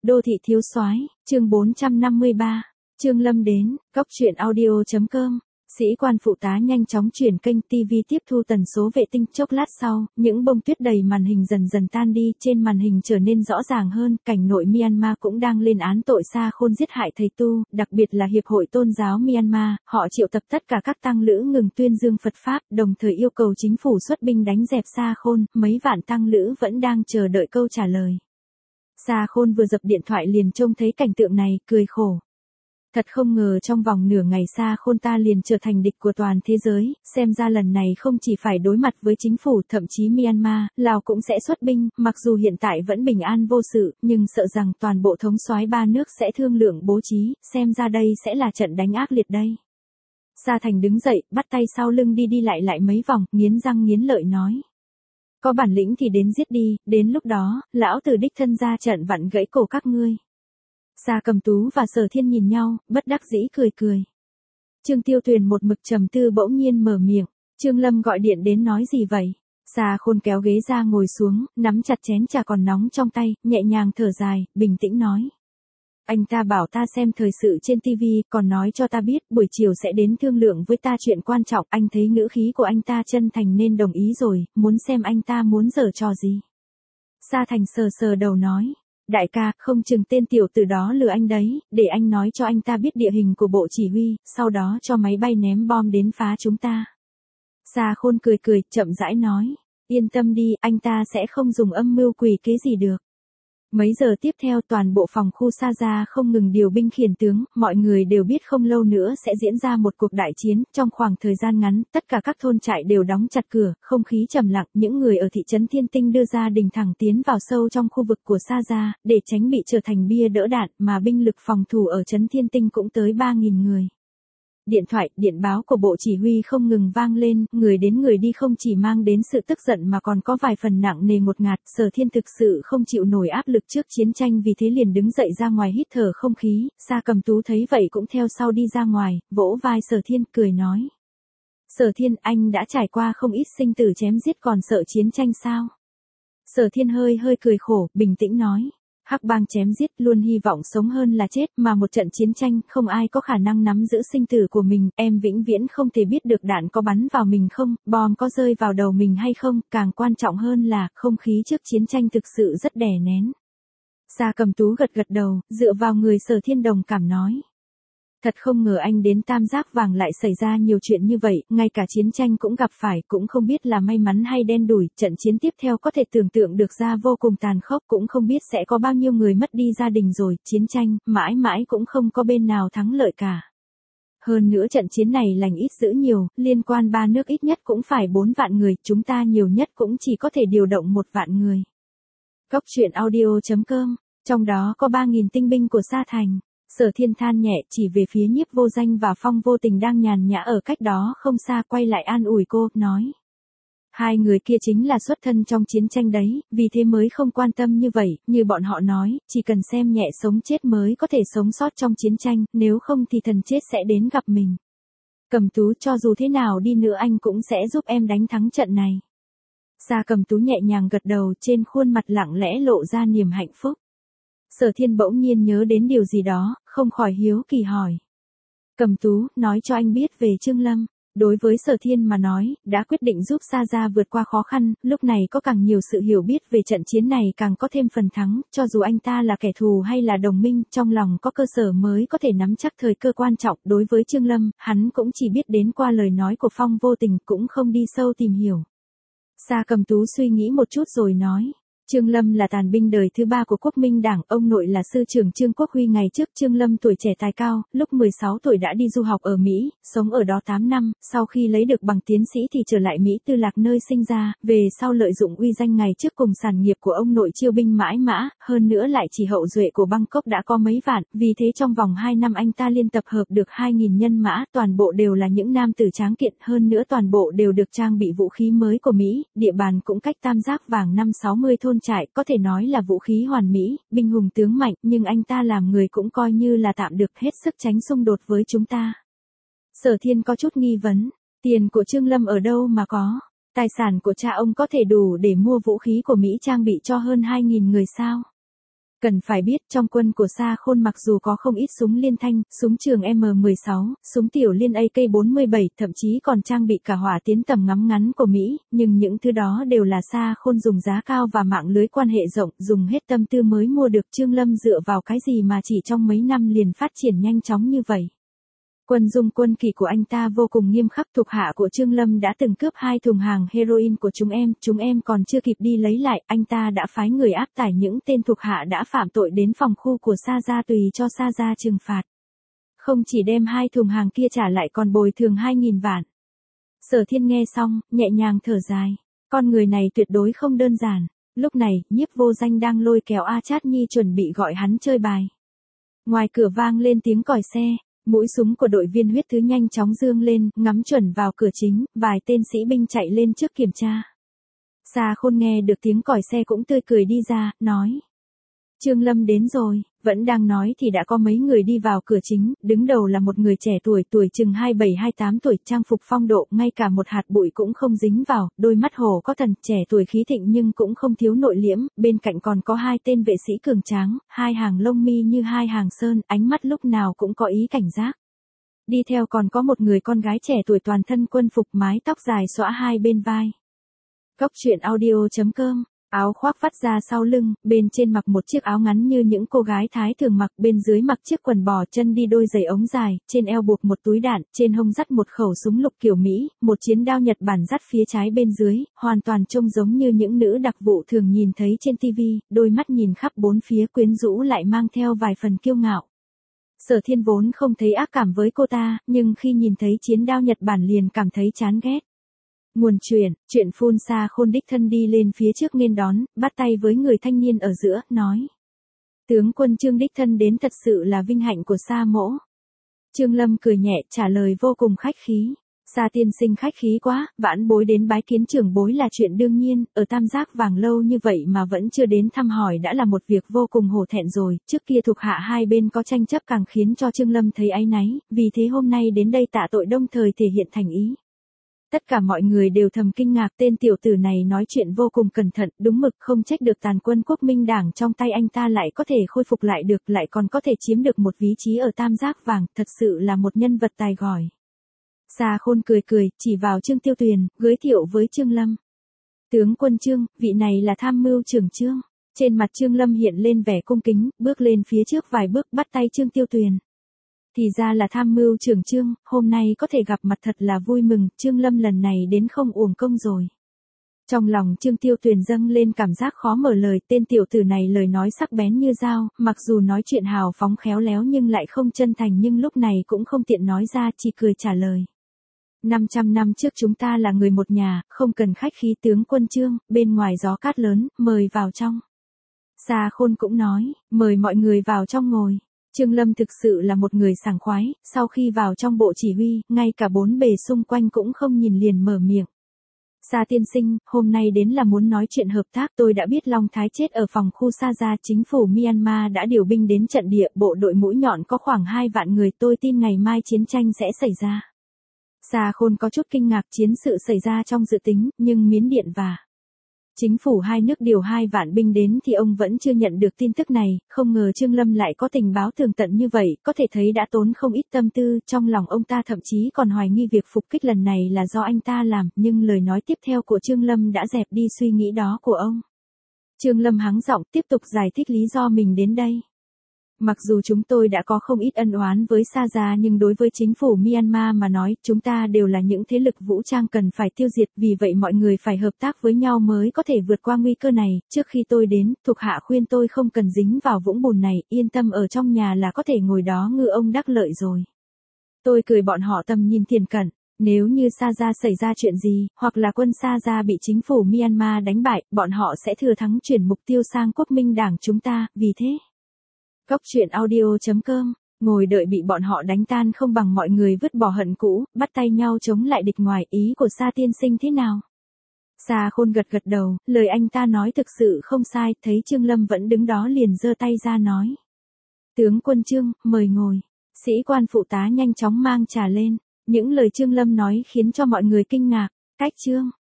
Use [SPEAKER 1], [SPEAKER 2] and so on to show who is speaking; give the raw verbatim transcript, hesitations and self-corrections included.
[SPEAKER 1] Đô thị thiếu soái, chương bốn trăm năm mươi ba. Trương Lâm đến, cóc truyện audio chấm com. Sĩ quan phụ tá nhanh chóng chuyển kênh ti vi tiếp thu tần số vệ tinh. Chốc lát sau, những bông tuyết đầy màn hình dần dần tan đi, trên màn hình trở nên rõ ràng hơn, cảnh nội Myanmar cũng đang lên án tội Sa Khôn giết hại thầy tu, đặc biệt là Hiệp hội Tôn giáo Myanmar, họ triệu tập tất cả các tăng lữ ngừng tuyên dương Phật Pháp, đồng thời yêu cầu chính phủ xuất binh đánh dẹp Sa Khôn, mấy vạn tăng lữ vẫn đang chờ đợi câu trả lời. Sa Khôn vừa dập điện thoại liền trông thấy cảnh tượng này, cười khổ. Thật không ngờ trong vòng nửa ngày Sa Khôn ta liền trở thành địch của toàn thế giới, xem ra lần này không chỉ phải đối mặt với chính phủ, thậm chí Myanmar, Lào cũng sẽ xuất binh, mặc dù hiện tại vẫn bình an vô sự, nhưng sợ rằng toàn bộ thống soái ba nước sẽ thương lượng bố trí, xem ra đây sẽ là trận đánh ác liệt đây. Sa Thành đứng dậy, bắt tay sau lưng đi đi lại lại mấy vòng, nghiến răng nghiến lợi nói. Có bản lĩnh thì đến giết đi, đến lúc đó, lão tử đích thân ra trận vặn gãy cổ các ngươi. Sa Cầm Tú và Sở Thiên nhìn nhau, bất đắc dĩ cười cười. Trương Tiêu Tuyền một mực trầm tư bỗng nhiên mở miệng, Trương Lâm gọi điện đến nói gì vậy? Sa Khôn kéo ghế ra ngồi xuống, nắm chặt chén trà còn nóng trong tay, nhẹ nhàng thở dài, bình tĩnh nói. Anh ta bảo ta xem thời sự trên ti vi, còn nói cho ta biết buổi chiều sẽ đến thương lượng với ta chuyện quan trọng, anh thấy ngữ khí của anh ta chân thành nên đồng ý rồi, muốn xem anh ta muốn giở trò gì. Sa Thành sờ sờ đầu nói. Đại ca, không chừng tên tiểu tử đó lừa anh đấy, để anh nói cho anh ta biết địa hình của bộ chỉ huy, sau đó cho máy bay ném bom đến phá chúng ta. Sa Khôn cười cười, chậm rãi nói, yên tâm đi, anh ta sẽ không dùng âm mưu quỷ kế gì được. Mấy giờ tiếp theo toàn bộ phòng khu Sa Gia không ngừng điều binh khiển tướng, mọi người đều biết không lâu nữa sẽ diễn ra một cuộc đại chiến, trong khoảng thời gian ngắn, tất cả các thôn trại đều đóng chặt cửa, không khí trầm lặng, những người ở thị trấn Thiên Tinh đưa ra đình thẳng tiến vào sâu trong khu vực của Sa Gia, để tránh bị trở thành bia đỡ đạn, mà binh lực phòng thủ ở trấn Thiên Tinh cũng tới ba nghìn người. Điện thoại, điện báo của bộ chỉ huy không ngừng vang lên, người đến người đi không chỉ mang đến sự tức giận mà còn có vài phần nặng nề ngột ngạt. Sở Thiên thực sự không chịu nổi áp lực trước chiến tranh, vì thế liền đứng dậy ra ngoài hít thở không khí. Sa Cầm Tú thấy vậy cũng theo sau đi ra ngoài, vỗ vai Sở Thiên cười nói. Sở Thiên, anh đã trải qua không ít sinh tử chém giết còn sợ chiến tranh sao? Sở Thiên hơi hơi cười khổ, bình tĩnh nói. Hắc bang chém giết luôn hy vọng sống hơn là chết, mà một trận chiến tranh không ai có khả năng nắm giữ sinh tử của mình, em vĩnh viễn không thể biết được đạn có bắn vào mình không, bom có rơi vào đầu mình hay không, càng quan trọng hơn là không khí trước chiến tranh thực sự rất đè nén. Sa Cầm Tú gật gật đầu, dựa vào người Sở Thiên đồng cảm nói. Thật không ngờ anh đến Tam Giác Vàng lại xảy ra nhiều chuyện như vậy, ngay cả chiến tranh cũng gặp phải, cũng không biết là may mắn hay đen đủi, trận chiến tiếp theo có thể tưởng tượng được ra vô cùng tàn khốc, cũng không biết sẽ có bao nhiêu người mất đi gia đình rồi, chiến tranh, mãi mãi cũng không có bên nào thắng lợi cả. Hơn nữa trận chiến này lành ít dữ nhiều, liên quan ba nước ít nhất cũng phải bốn vạn người, chúng ta nhiều nhất cũng chỉ có thể điều động một vạn người. Cóc truyện audio chấm com, trong đó có ba nghìn tinh binh của Sa Thành. Sở Thiên than nhẹ, chỉ về phía Nhiếp Vô Danh và Phong Vô Tình đang nhàn nhã ở cách đó không xa, quay lại an ủi cô, nói. Hai người kia chính là xuất thân trong chiến tranh đấy, vì thế mới không quan tâm như vậy, như bọn họ nói, chỉ cần xem nhẹ sống chết mới có thể sống sót trong chiến tranh, nếu không thì thần chết sẽ đến gặp mình. Cầm Tú, cho dù thế nào đi nữa anh cũng sẽ giúp em đánh thắng trận này. Sa Cầm Tú nhẹ nhàng gật đầu, trên khuôn mặt lặng lẽ lộ ra niềm hạnh phúc. Sở Thiên bỗng nhiên nhớ đến điều gì đó, không khỏi hiếu kỳ hỏi. Cầm Tú, nói cho anh biết về Trương Lâm. Đối với Sở Thiên mà nói, đã quyết định giúp Sa Gia vượt qua khó khăn, lúc này có càng nhiều sự hiểu biết về trận chiến này càng có thêm phần thắng, cho dù anh ta là kẻ thù hay là đồng minh, trong lòng có cơ sở mới có thể nắm chắc thời cơ quan trọng. Đối với Trương Lâm, hắn cũng chỉ biết đến qua lời nói của Phong Vô Tình, cũng không đi sâu tìm hiểu. Sa Cầm Tú suy nghĩ một chút rồi nói. Trương Lâm là tàn binh đời thứ ba của Quốc Minh Đảng, ông nội là sư trưởng Trương Quốc Huy. Ngày trước Trương Lâm tuổi trẻ tài cao, lúc mười sáu tuổi đã đi du học ở Mỹ, sống ở đó tám năm, sau khi lấy được bằng tiến sĩ thì trở lại Mỹ Tư Lạc nơi sinh ra, về sau lợi dụng uy danh ngày trước cùng sản nghiệp của ông nội chiêu binh mãi mã, hơn nữa lại chỉ hậu duệ của Bangkok đã có mấy vạn, vì thế trong vòng hai năm anh ta liên tập hợp được hai nghìn nhân mã, toàn bộ đều là những nam tử tráng kiện, hơn nữa toàn bộ đều được trang bị vũ khí mới của Mỹ, địa bàn cũng cách Tam Giác Vàng năm sáu mươi thôn trại, có thể nói là vũ khí hoàn mỹ, binh hùng tướng mạnh, nhưng anh ta làm người cũng coi như là tạm được, hết sức tránh xung đột với chúng ta. Sở Thiên có chút nghi vấn, tiền của Trương Lâm ở đâu mà có, tài sản của cha ông có thể đủ để mua vũ khí của Mỹ trang bị cho hơn hai nghìn người sao? Cần phải biết trong quân của Sa Khôn mặc dù có không ít súng liên thanh, súng trường M mười sáu, súng tiểu liên A K bốn mươi bảy, thậm chí còn trang bị cả hỏa tiến tầm ngắm ngắn của Mỹ, nhưng những thứ đó đều là Sa Khôn dùng giá cao và mạng lưới quan hệ rộng, dùng hết tâm tư mới mua được. Trương Lâm dựa vào cái gì mà chỉ trong mấy năm liền phát triển nhanh chóng như vậy? Quân dung quân kỷ của anh ta vô cùng nghiêm khắc. Thuộc hạ của Trương Lâm đã từng cướp hai thùng hàng heroin của chúng em, chúng em còn chưa kịp đi lấy lại, anh ta đã phái người áp tải những tên thuộc hạ đã phạm tội đến phòng khu của Sa gia tùy cho Sa gia trừng phạt. Không chỉ đem hai thùng hàng kia trả lại còn bồi thường hai nghìn vạn. Sở Thiên nghe xong, nhẹ nhàng thở dài. Con người này tuyệt đối không đơn giản. Lúc này, Nhiếp Vô Danh đang lôi kéo A Chát Nhi chuẩn bị gọi hắn chơi bài. Ngoài cửa vang lên tiếng còi xe. Mũi súng của đội viên huyết thứ nhanh chóng dương lên, ngắm chuẩn vào cửa chính, vài tên sĩ binh chạy lên trước kiểm tra. Sa Khôn nghe được tiếng còi xe cũng tươi cười đi ra, nói. Trương Lâm đến rồi, vẫn đang nói thì đã có mấy người đi vào cửa chính, đứng đầu là một người trẻ tuổi, tuổi chừng hai mươi bảy hai mươi tám tuổi, trang phục phong độ, ngay cả một hạt bụi cũng không dính vào, đôi mắt hồ có thần, trẻ tuổi khí thịnh nhưng cũng không thiếu nội liễm, bên cạnh còn có hai tên vệ sĩ cường tráng, hai hàng lông mi như hai hàng sơn, ánh mắt lúc nào cũng có ý cảnh giác. Đi theo còn có một người con gái trẻ tuổi toàn thân quân phục, mái tóc dài xõa hai bên vai. Cốc truyện audio chấm com. Áo khoác vắt ra sau lưng, bên trên mặc một chiếc áo ngắn như những cô gái Thái thường mặc, bên dưới mặc chiếc quần bò, chân đi đôi giày ống dài, trên eo buộc một túi đạn, trên hông dắt một khẩu súng lục kiểu Mỹ, một chiến đao Nhật Bản dắt phía trái bên dưới, hoàn toàn trông giống như những nữ đặc vụ thường nhìn thấy trên tivi, đôi mắt nhìn khắp bốn phía quyến rũ lại mang theo vài phần kiêu ngạo. Sở Thiên vốn không thấy ác cảm với cô ta, nhưng khi nhìn thấy chiến đao Nhật Bản liền cảm thấy chán ghét. Nguồn truyện, chuyện phun Sa Khôn đích thân đi lên phía trước nghênh đón, bắt tay với người thanh niên ở giữa, nói. Tướng quân Trương đích thân đến thật sự là vinh hạnh của Sa mỗ. Trương Lâm cười nhẹ trả lời vô cùng khách khí. Sa tiên sinh khách khí quá, vãn bối đến bái kiến trưởng bối là chuyện đương nhiên, ở Tam Giác Vàng lâu như vậy mà vẫn chưa đến thăm hỏi đã là một việc vô cùng hổ thẹn rồi, trước kia thuộc hạ hai bên có tranh chấp càng khiến cho Trương Lâm thấy áy náy, vì thế hôm nay đến đây tạ tội đồng thời thể hiện thành ý. Tất cả mọi người đều thầm kinh ngạc, tên tiểu tử này nói chuyện vô cùng cẩn thận, đúng mực, không trách được tàn quân Quốc Minh Đảng trong tay anh ta lại có thể khôi phục lại được, lại còn có thể chiếm được một vị trí ở Tam Giác Vàng, thật sự là một nhân vật tài giỏi. Sa Khôn cười cười, chỉ vào Trương Tiêu Tuyền, giới thiệu với Trương Lâm. Tướng quân Trương, vị này là tham mưu trưởng Trương. Trên mặt Trương Lâm hiện lên vẻ cung kính, bước lên phía trước vài bước bắt tay Trương Tiêu Tuyền. Thì ra là tham mưu trưởng Trương, hôm nay có thể gặp mặt thật là vui mừng, Trương Lâm lần này đến không uổng công rồi. Trong lòng Trương Tiêu Tuyền dâng lên cảm giác khó mở lời, tên tiểu tử này lời nói sắc bén như dao, mặc dù nói chuyện hào phóng khéo léo nhưng lại không chân thành, nhưng lúc này cũng không tiện nói ra, chỉ cười trả lời. năm trăm năm trước chúng ta là người một nhà, không cần khách khí. Tướng quân Trương, bên ngoài gió cát lớn, mời vào trong. Sa Khôn cũng nói, mời mọi người vào trong ngồi. Trương Lâm thực sự là một người sảng khoái, sau khi vào trong bộ chỉ huy, ngay cả bốn bề xung quanh cũng không nhìn liền mở miệng. Sa tiên sinh, hôm nay đến là muốn nói chuyện hợp tác, tôi đã biết Long Thái chết ở phòng khu Sa gia, chính phủ Myanmar đã điều binh đến trận địa, bộ đội mũi nhọn có khoảng hai vạn người, tôi tin ngày mai chiến tranh sẽ xảy ra. Sa Khôn có chút kinh ngạc, chiến sự xảy ra trong dự tính, nhưng Miến Điện và chính phủ hai nước điều hai vạn binh đến thì ông vẫn chưa nhận được tin tức này, không ngờ Trương Lâm lại có tình báo tường tận như vậy, có thể thấy đã tốn không ít tâm tư, trong lòng ông ta thậm chí còn hoài nghi việc phục kích lần này là do anh ta làm, nhưng lời nói tiếp theo của Trương Lâm đã dẹp đi suy nghĩ đó của ông. Trương Lâm hắng giọng tiếp tục giải thích lý do mình đến đây. Mặc dù chúng tôi đã có không ít ân oán với Sa gia nhưng đối với chính phủ Myanmar mà nói, chúng ta đều là những thế lực vũ trang cần phải tiêu diệt, vì vậy mọi người phải hợp tác với nhau mới có thể vượt qua nguy cơ này. Trước khi tôi đến, thuộc hạ khuyên tôi không cần dính vào vũng bùn này, yên tâm ở trong nhà là có thể ngồi đó ngư ông đắc lợi rồi. Tôi cười bọn họ tầm nhìn thiền cận. Nếu như Sa gia xảy ra chuyện gì, hoặc là quân Sa gia bị chính phủ Myanmar đánh bại, bọn họ sẽ thừa thắng chuyển mục tiêu sang Quốc Minh Đảng chúng ta, vì thế. Cốc truyện audio chấm com, ngồi đợi bị bọn họ đánh tan không bằng mọi người vứt bỏ hận cũ, bắt tay nhau chống lại địch ngoài. Ý của Sa tiên sinh thế nào? Sa Khôn gật gật đầu, lời anh ta nói thực sự không sai, thấy Trương Lâm vẫn đứng đó liền giơ tay ra nói. Tướng quân Trương, mời ngồi. Sĩ quan phụ tá nhanh chóng mang trà lên, những lời Trương Lâm nói khiến cho mọi người kinh ngạc. Cách Trương